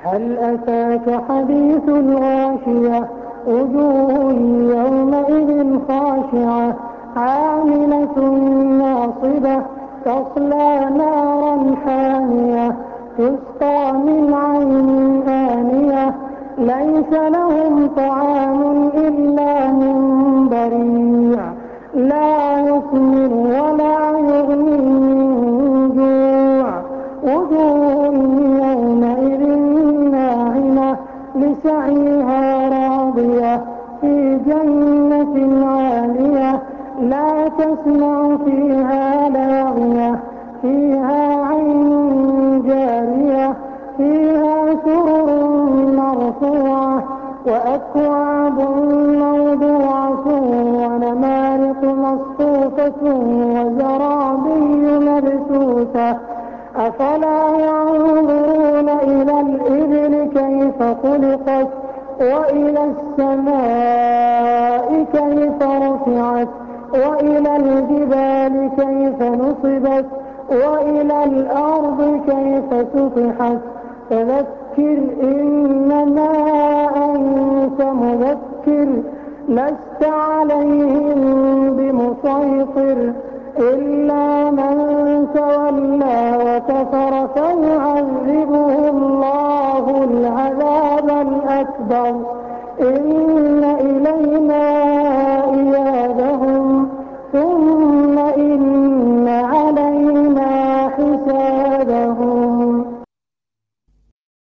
هل أتاك حديث الغاشية وجوه يومئذ خاشعة عاملة ناصبة تصلى نارا حامية تسقى من عين آنية ليس لهم طعام إلا من ضريع لا يسمن ولا يغني من جوع وجوه يومئذ ناعمة لسعيها راضية في جنة عالية لا تسمع فيها لاغية فيها عين جارية فيها سرر مرفوعة وأكواب موضوعة ونمارق مصفوفة وزرابي مبثوثة أفلا ينظرون إلى الإبل كيف خلقت وإلى السماء كيف رفعت وإلى الجبال كيف نصبت وإلى الأرض كيف سطحت فذكر إنما أنت مذكر لست عليهم بمسيطر إلا